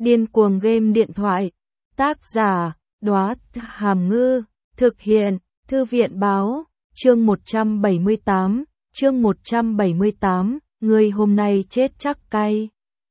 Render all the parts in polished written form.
Điên cuồng game điện thoại. Tác giả, Đóa Hàm Ngư. Thực hiện, Thư viện báo. Chương 178, người hôm nay chết chắc cay.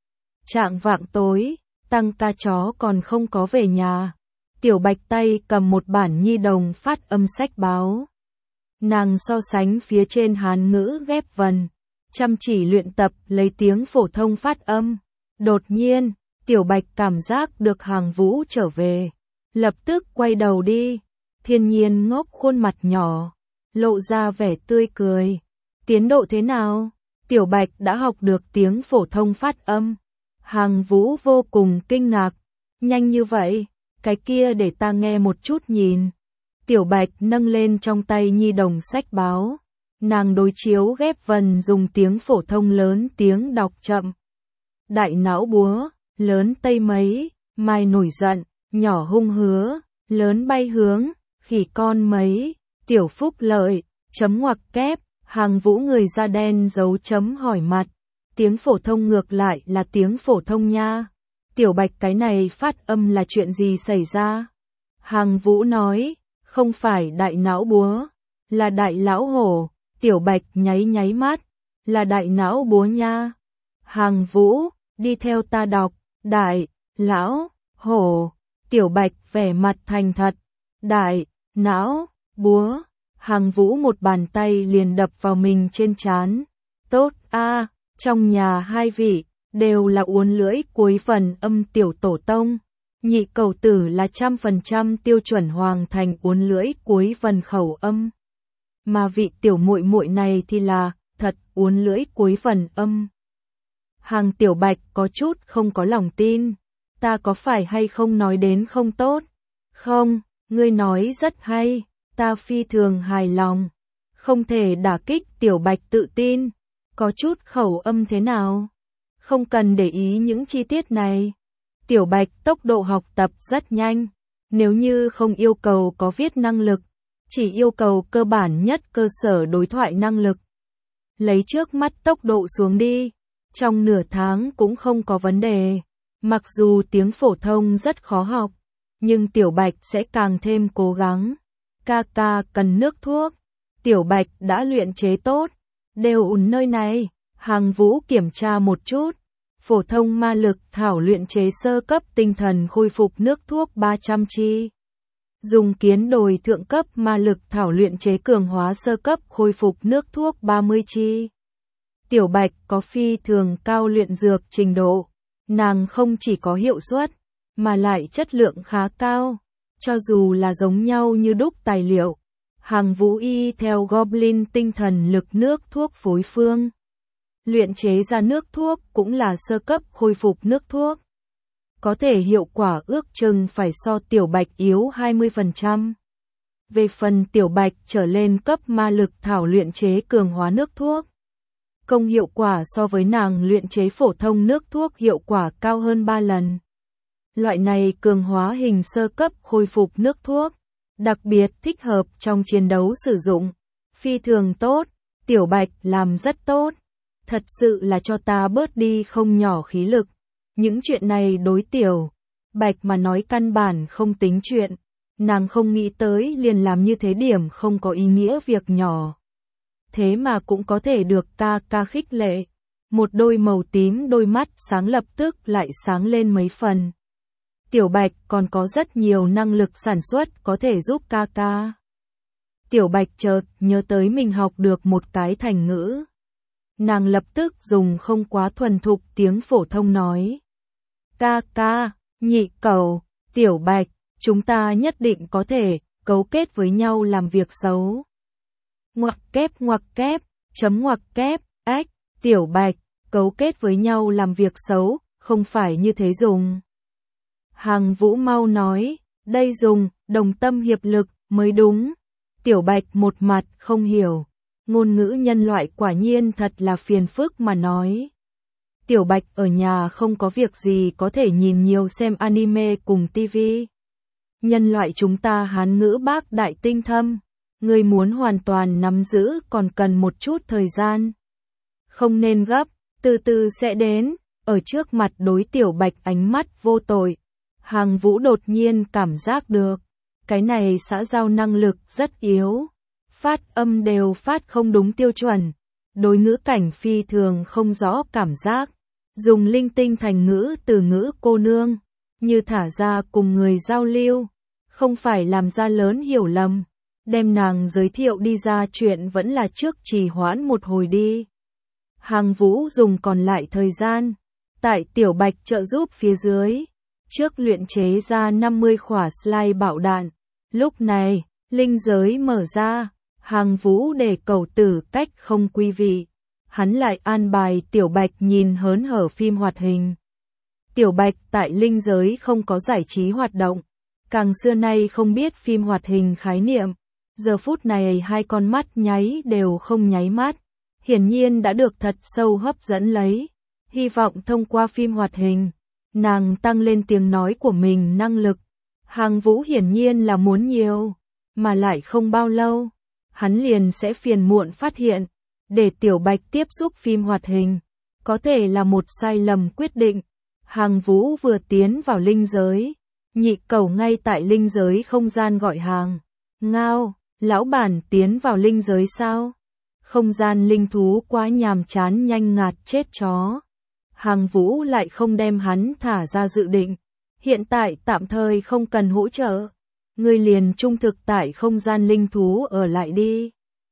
Trạng vạng tối, Tăng ca chó còn không có về nhà. Tiểu Bạch tay cầm một bản nhi đồng phát âm sách báo. Nàng so sánh phía trên Hán ngữ ghép vần, chăm chỉ luyện tập lấy tiếng phổ thông phát âm. Đột nhiên, Tiểu Bạch cảm giác được Hàng Vũ trở về, lập tức quay đầu đi. Thiên Nhiên ngốc khuôn mặt nhỏ, lộ ra vẻ tươi cười. Tiến độ thế nào? Tiểu Bạch đã học được tiếng phổ thông phát âm. Hàng Vũ vô cùng kinh ngạc. Nhanh như vậy, cái kia để ta nghe một chút nhìn. Tiểu Bạch nâng lên trong tay nhi đồng sách báo. Nàng đối chiếu ghép vần dùng tiếng phổ thông lớn tiếng đọc chậm. Đại não búa, lớn tây mấy, mai nổi giận, nhỏ hung hứa, lớn bay hướng, khỉ con mấy, tiểu phúc lợi, chấm ngoặc kép, Hàng Vũ người da đen dấu chấm hỏi mặt. Tiếng phổ thông ngược lại là tiếng phổ thông nha. Tiểu Bạch cái này phát âm là chuyện gì xảy ra? Hàng Vũ nói, không phải đại não búa, là đại lão hổ. Tiểu Bạch nháy mắt, là đại não búa nha. Hàng Vũ, đi theo ta đọc, đại, lão, hổ. Tiểu Bạch vẻ mặt thành thật, đại, não, búa. Hàng Vũ một bàn tay liền đập vào mình trên trán. Tốt a, trong nhà hai vị đều là uốn lưỡi cuối phần âm tiểu tổ tông. Nhị cầu tử là 100% tiêu chuẩn hoàng thành uốn lưỡi cuối phần khẩu âm. Mà vị tiểu muội muội này thì là thật uốn lưỡi cuối phần âm. Hàng Tiểu Bạch có chút không có lòng tin. Ta có phải hay không nói đến không tốt? Không, ngươi nói rất hay, ta phi thường hài lòng. Không thể đả kích Tiểu Bạch tự tin. Có chút khẩu âm thế nào? Không cần để ý những chi tiết này. Tiểu Bạch tốc độ học tập rất nhanh. Nếu như không yêu cầu có viết năng lực, chỉ yêu cầu cơ bản nhất cơ sở đối thoại năng lực. Lấy trước mắt tốc độ xuống đi. Trong nửa tháng cũng không có vấn đề. Mặc dù tiếng phổ thông rất khó học, nhưng Tiểu Bạch sẽ càng thêm cố gắng. Ca ca cần nước thuốc. Tiểu Bạch đã luyện chế tốt. Đều ủn nơi này. Hàng Vũ kiểm tra một chút. Phổ thông ma lực thảo luyện chế sơ cấp tinh thần khôi phục nước thuốc 300 chi. Dùng kiến đồi thượng cấp ma lực thảo luyện chế cường hóa sơ cấp khôi phục nước thuốc 30 chi. Tiểu Bạch có phi thường cao luyện dược trình độ. Nàng không chỉ có hiệu suất, mà lại chất lượng khá cao. Cho dù là giống nhau như đúc tài liệu, Hàng Vũ y theo Goblin tinh thần lực nước thuốc phối phương. Luyện chế ra nước thuốc cũng là sơ cấp khôi phục nước thuốc. Có thể hiệu quả ước chừng phải so Tiểu Bạch yếu 20%. Về phần Tiểu Bạch trở lên cấp ma lực thảo luyện chế cường hóa nước thuốc. Công hiệu quả so với nàng luyện chế phổ thông nước thuốc hiệu quả cao hơn 3 lần. Loại này cường hóa hình sơ cấp khôi phục nước thuốc, đặc biệt thích hợp trong chiến đấu sử dụng. Phi thường tốt, Tiểu Bạch làm rất tốt. Thật sự là cho ta bớt đi không nhỏ khí lực. Những chuyện này đối Tiểu Bạch mà nói căn bản không tính chuyện. Nàng không nghĩ tới liền làm như thế điểm không có ý nghĩa việc nhỏ. Thế mà cũng có thể được ca ca khích lệ. Một đôi màu tím đôi mắt sáng lập tức lại sáng lên mấy phần. Tiểu Bạch còn có rất nhiều năng lực sản xuất có thể giúp ca ca. Tiểu Bạch chợt nhớ tới mình học được một cái thành ngữ. Nàng lập tức dùng không quá thuần thục tiếng phổ thông nói. Ca ca, nhị cầu, Tiểu Bạch, chúng ta nhất định có thể cấu kết với nhau làm việc xấu. Ngoặc kép, chấm ngoặc kép, ách, Tiểu Bạch, cấu kết với nhau làm việc xấu, không phải như thế dùng. Hàng Vũ mau nói, đây dùng, đồng tâm hiệp lực, mới đúng. Tiểu Bạch một mặt không hiểu. Ngôn ngữ nhân loại quả nhiên thật là phiền phức mà nói. Tiểu Bạch ở nhà không có việc gì có thể nhìn nhiều xem anime cùng tivi. Nhân loại chúng ta Hán ngữ bác đại tinh thâm. Người muốn hoàn toàn nắm giữ còn cần một chút thời gian. Không nên gấp, từ từ sẽ đến. ở trước mặt đối Tiểu Bạch ánh mắt vô tội. Hàng Vũ đột nhiên cảm giác được, cái này xã giao năng lực rất yếu, phát âm đều phát không đúng tiêu chuẩn, đối ngữ cảnh phi thường không rõ cảm giác, dùng linh tinh thành ngữ từ ngữ cô nương, như thả ra cùng người giao lưu, không phải làm ra lớn hiểu lầm, đem nàng giới thiệu đi ra chuyện vẫn là trước trì hoãn một hồi đi. Hàng Vũ dùng còn lại thời gian, tại Tiểu Bạch trợ giúp phía dưới, trước luyện chế ra 50 khỏa slide bạo đạn. Lúc này, linh giới mở ra, Hàng Vũ để cầu tử cách không quý vị. Hắn lại an bài Tiểu Bạch nhìn hớn hở phim hoạt hình. Tiểu Bạch tại linh giới không có giải trí hoạt động, càng xưa nay không biết phim hoạt hình khái niệm. Giờ phút này hai con mắt nháy đều không nháy mắt, hiển nhiên đã được thật sâu hấp dẫn lấy. Hy vọng thông qua phim hoạt hình, nàng tăng lên tiếng nói của mình năng lực. Hàng Vũ hiển nhiên là muốn nhiều, mà lại không bao lâu, hắn liền sẽ phiền muộn phát hiện, để Tiểu Bạch tiếp xúc phim hoạt hình, có thể là một sai lầm quyết định. Hàng Vũ vừa tiến vào linh giới, nhị cẩu ngay tại linh giới không gian gọi hàng. Ngao, lão bản tiến vào linh giới sao? Không gian linh thú quá nhàm chán nhanh ngạt chết chó. Hàng Vũ lại không đem hắn thả ra dự định. Hiện tại tạm thời không cần hỗ trợ. Ngươi liền trung thực tại không gian linh thú ở lại đi.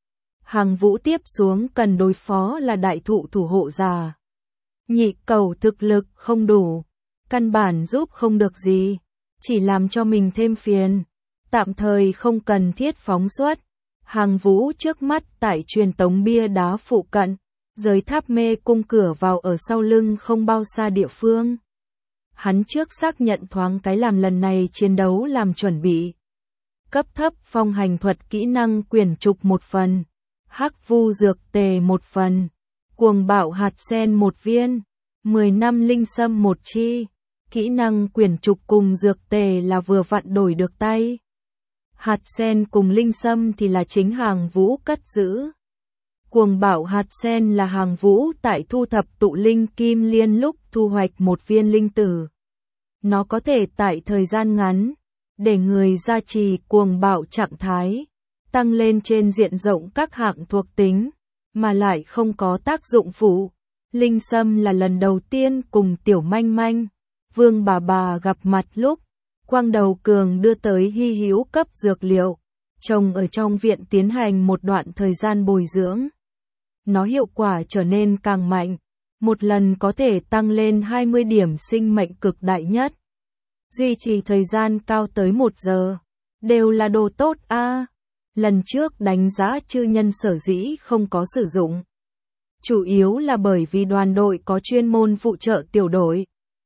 Hàng Vũ tiếp xuống cần đối phó là đại thụ thủ hộ giả. Nhị cẩu thực lực không đủ, căn bản giúp không được gì, chỉ làm cho mình thêm phiền. Tạm thời không cần thiết phóng xuất. Hàng Vũ trước mắt tại truyền tống bia đá phụ cận, giới tháp mê cung cửa vào ở sau lưng không bao xa địa phương. Hắn trước xác nhận thoáng cái làm lần này chiến đấu làm chuẩn bị. Cấp thấp phong hành thuật kỹ năng quyển trục 1 phần, hắc vu dược tề 1 phần, cuồng bạo hạt sen 1 viên, 10 năm linh sâm 1 chi. Kỹ năng quyển trục cùng dược tề là vừa vặn đổi được tay. Hạt sen cùng linh sâm thì là chính Hàng Vũ cất giữ. Cuồng bạo hạt sen là Hàng Vũ tại thu thập tụ linh kim liên lúc thu hoạch một viên linh tử. Nó có thể tại thời gian ngắn, để người gia trì cuồng bạo trạng thái, tăng lên trên diện rộng các hạng thuộc tính, mà lại không có tác dụng phụ. Linh sâm là lần đầu tiên cùng Tiểu Manh Manh, Vương bà gặp mặt lúc, Quang Đầu Cường đưa tới hy hữu cấp dược liệu, trồng ở trong viện tiến hành một đoạn thời gian bồi dưỡng. Nó hiệu quả trở nên càng mạnh, một lần có thể tăng lên 20 điểm sinh mệnh cực đại nhất. Duy trì thời gian cao tới 1 giờ, đều là đồ tốt a. Lần trước đánh giá chư nhân sở dĩ không có sử dụng, chủ yếu là bởi vì đoàn đội có chuyên môn phụ trợ tiểu đội.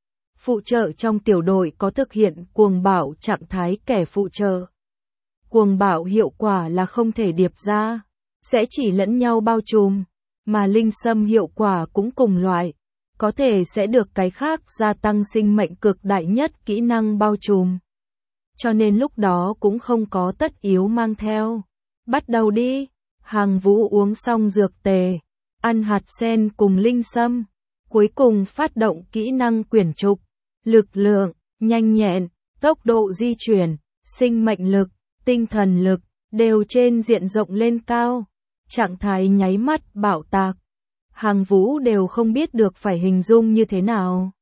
Phụ trợ trong tiểu đội có thực hiện cuồng bạo trạng thái kẻ phụ trợ. Cuồng bạo hiệu quả là không thể điệp ra, sẽ chỉ lẫn nhau bao trùm, mà linh sâm hiệu quả cũng cùng loại, có thể sẽ được cái khác gia tăng sinh mệnh cực đại nhất kỹ năng bao trùm. Cho nên lúc đó cũng không có tất yếu mang theo. Bắt đầu đi, Hàng Vũ uống xong dược tề, ăn hạt sen cùng linh sâm, cuối cùng phát động kỹ năng quyển trục. Lực lượng, nhanh nhẹn, tốc độ di chuyển, sinh mệnh lực, tinh thần lực, đều trên diện rộng lên cao. Trạng thái nháy mắt bạo tạc. Hàng Vũ đều không biết được phải hình dung như thế nào.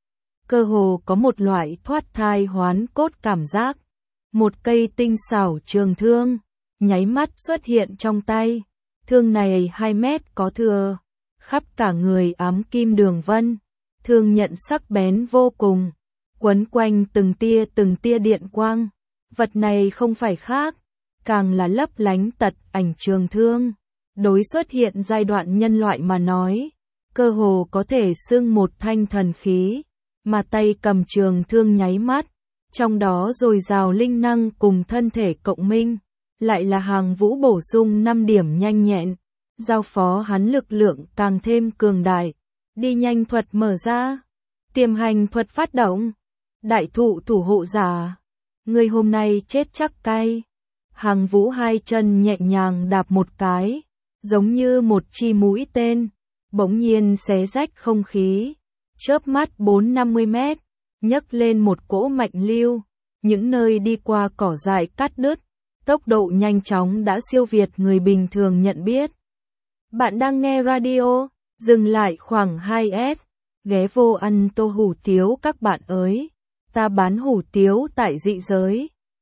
Cơ hồ có một loại thoát thai hoán cốt cảm giác. Một cây tinh xảo trường thương, nháy mắt xuất hiện trong tay. Thương này 2 mét có thừa, khắp cả người ám kim đường vân. Thương nhận sắc bén vô cùng, quấn quanh từng tia điện quang. Vật này không phải khác, càng là lấp lánh tật ảnh trường thương. Đối xuất hiện giai đoạn nhân loại mà nói, cơ hồ có thể xưng một thanh thần khí, mà tay cầm trường thương nháy mắt, trong đó dồi dào linh năng cùng thân thể cộng minh, lại là Hàng Vũ bổ sung 5 điểm nhanh nhẹn, giao phó hắn lực lượng càng thêm cường đại. Đi nhanh thuật mở ra, tiềm hành thuật phát động, đại thụ thủ hộ giả, người hôm nay chết chắc cay. Hàng Vũ 2 chân nhẹ nhàng đạp một cái, giống như một chi mũi tên, bỗng nhiên xé rách không khí, Chớp mắt 4-50 mét, nhấc lên một cỗ mạnh lưu, những nơi đi qua cỏ dại cắt đứt, tốc độ nhanh chóng đã siêu việt người bình thường nhận biết. Bạn đang nghe radio, dừng lại khoảng 2S, ghé vô ăn tô hủ tiếu các bạn ơi, ta bán hủ tiếu tại dị giới.